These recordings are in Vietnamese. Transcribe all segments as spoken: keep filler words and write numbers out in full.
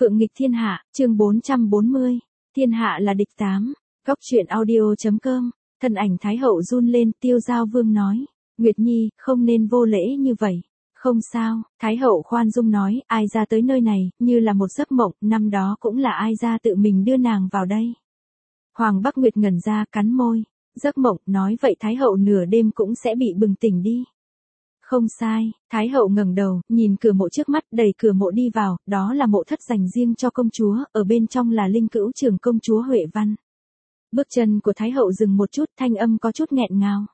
Phượng nghịch thiên hạ, chương bốn trăm bốn mươi. Thiên hạ là địch tám. Góc truyện audio.com. Thân ảnh Thái hậu run lên, Tiêu Giao Vương nói. Nguyệt Nhi, không nên vô lễ như vậy. Không sao, Thái hậu khoan dung nói, ai ra tới nơi này, như là một giấc mộng, năm đó cũng là ai ra tự mình đưa nàng vào đây. Hoàng Bắc Nguyệt ngẩn ra, cắn môi. Giấc mộng, nói vậy Thái hậu nửa đêm cũng sẽ bị bừng tỉnh đi. Không sai, Thái hậu ngẩng đầu, nhìn cửa mộ trước mắt, đẩy cửa mộ đi vào, đó là mộ thất dành riêng cho công chúa, ở bên trong là linh cữu trưởng công chúa Huệ Văn. Bước chân của Thái hậu dừng một chút, thanh âm có chút nghẹn ngào.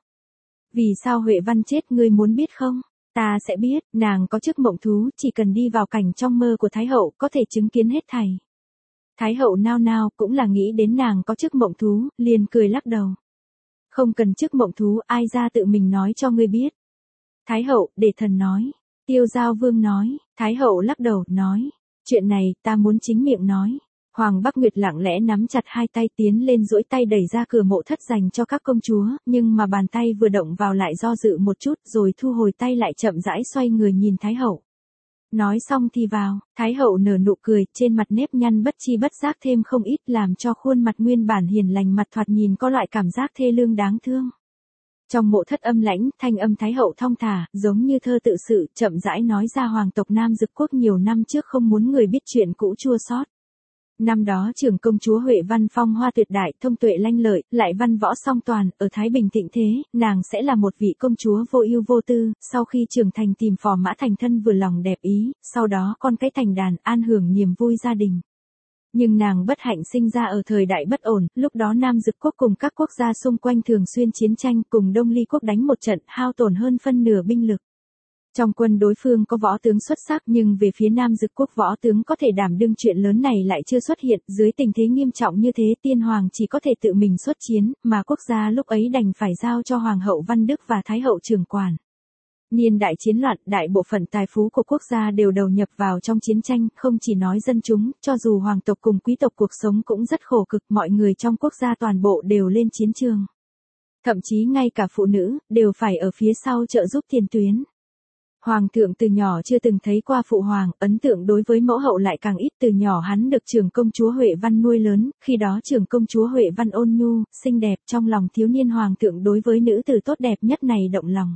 Vì sao Huệ Văn chết ngươi muốn biết không? Ta sẽ biết, nàng có chức mộng thú, chỉ cần đi vào cảnh trong mơ của Thái hậu, có thể chứng kiến hết thảy. Thái hậu nao nao, cũng là nghĩ đến nàng có chức mộng thú, liền cười lắc đầu. Không cần chức mộng thú, ai ra tự mình nói cho ngươi biết. Thái hậu, để thần nói. Tiêu Giao Vương nói. Thái hậu lắc đầu, nói. Chuyện này, ta muốn chính miệng nói. Hoàng Bắc Nguyệt lặng lẽ nắm chặt hai tay tiến lên duỗi tay đẩy ra cửa mộ thất dành cho các công chúa, nhưng mà bàn tay vừa động vào lại do dự một chút rồi thu hồi tay lại chậm rãi xoay người nhìn Thái hậu. Nói xong thì vào, Thái hậu nở nụ cười, trên mặt nếp nhăn bất chi bất giác thêm không ít làm cho khuôn mặt nguyên bản hiền lành mặt thoạt nhìn có loại cảm giác thê lương đáng thương. Trong mộ thất âm lãnh, thanh âm Thái hậu thong thả, giống như thơ tự sự, chậm rãi nói ra hoàng tộc Nam Dực Quốc nhiều năm trước không muốn người biết chuyện cũ chua xót. Năm đó trưởng công chúa Huệ Văn phong hoa tuyệt đại, thông tuệ lanh lợi, lại văn võ song toàn, ở Thái Bình thịnh thế, nàng sẽ là một vị công chúa vô ưu vô tư, sau khi trưởng thành tìm phò mã thành thân vừa lòng đẹp ý, sau đó con cái thành đàn, an hưởng niềm vui gia đình. Nhưng nàng bất hạnh sinh ra ở thời đại bất ổn, lúc đó Nam Dực Quốc cùng các quốc gia xung quanh thường xuyên chiến tranh, cùng Đông Ly Quốc đánh một trận, hao tổn hơn phân nửa binh lực. Trong quân đối phương có võ tướng xuất sắc, nhưng về phía Nam Dực Quốc võ tướng có thể đảm đương chuyện lớn này lại chưa xuất hiện, dưới tình thế nghiêm trọng như thế tiên hoàng chỉ có thể tự mình xuất chiến, mà quốc gia lúc ấy đành phải giao cho Hoàng hậu Văn Đức và Thái hậu trưởng quản. Niên đại chiến loạn, đại bộ phận tài phú của quốc gia đều đầu nhập vào trong chiến tranh, không chỉ nói dân chúng, cho dù hoàng tộc cùng quý tộc cuộc sống cũng rất khổ cực, mọi người trong quốc gia toàn bộ đều lên chiến trường. Thậm chí ngay cả phụ nữ, đều phải ở phía sau trợ giúp tiền tuyến. Hoàng thượng từ nhỏ chưa từng thấy qua phụ hoàng, ấn tượng đối với mẫu hậu lại càng ít, từ nhỏ hắn được trưởng công chúa Huệ Văn nuôi lớn, khi đó trưởng công chúa Huệ Văn ôn nhu, xinh đẹp, trong lòng thiếu niên hoàng thượng đối với nữ tử tốt đẹp nhất này động lòng.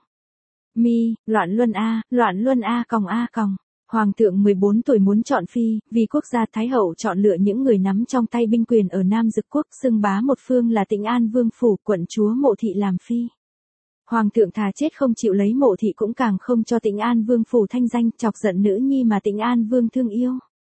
Mi, loạn luân a, loạn luân a còng a còng. Hoàng thượng mười bốn tuổi muốn chọn phi, vì quốc gia Thái hậu chọn lựa những người nắm trong tay binh quyền ở Nam Dực Quốc, xưng bá một phương là Tĩnh An Vương phủ, quận chúa Mộ Thị làm phi. Hoàng thượng thà chết không chịu lấy Mộ Thị cũng càng không cho Tĩnh An Vương phủ thanh danh, chọc giận nữ nhi mà Tĩnh An Vương thương yêu.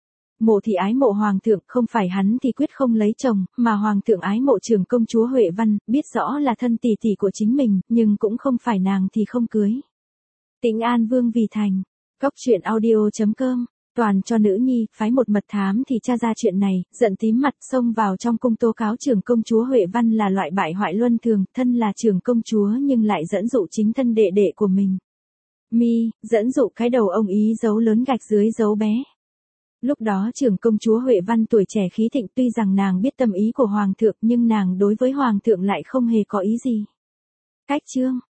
Mộ Thị ái mộ hoàng thượng, không phải hắn thì quyết không lấy chồng, mà hoàng thượng ái mộ trưởng công chúa Huệ Văn, biết rõ là thân tỷ tỷ của chính mình, nhưng cũng không phải nàng thì không cưới. Tĩnh An Vương vì thành. Góc truyện audio.com. Toàn cho nữ nhi, phái một mật thám thì tra ra chuyện này, giận tím mặt xông vào trong cung tố cáo trưởng công chúa Huệ Văn là loại bại hoại luân thường, thân là trưởng công chúa nhưng lại dẫn dụ chính thân đệ đệ của mình. Mi, dẫn dụ cái đầu ông ý dấu lớn gạch dưới dấu bé. Lúc đó trưởng công chúa Huệ Văn tuổi trẻ khí thịnh, tuy rằng nàng biết tâm ý của hoàng thượng nhưng nàng đối với hoàng thượng lại không hề có ý gì. Cách chương,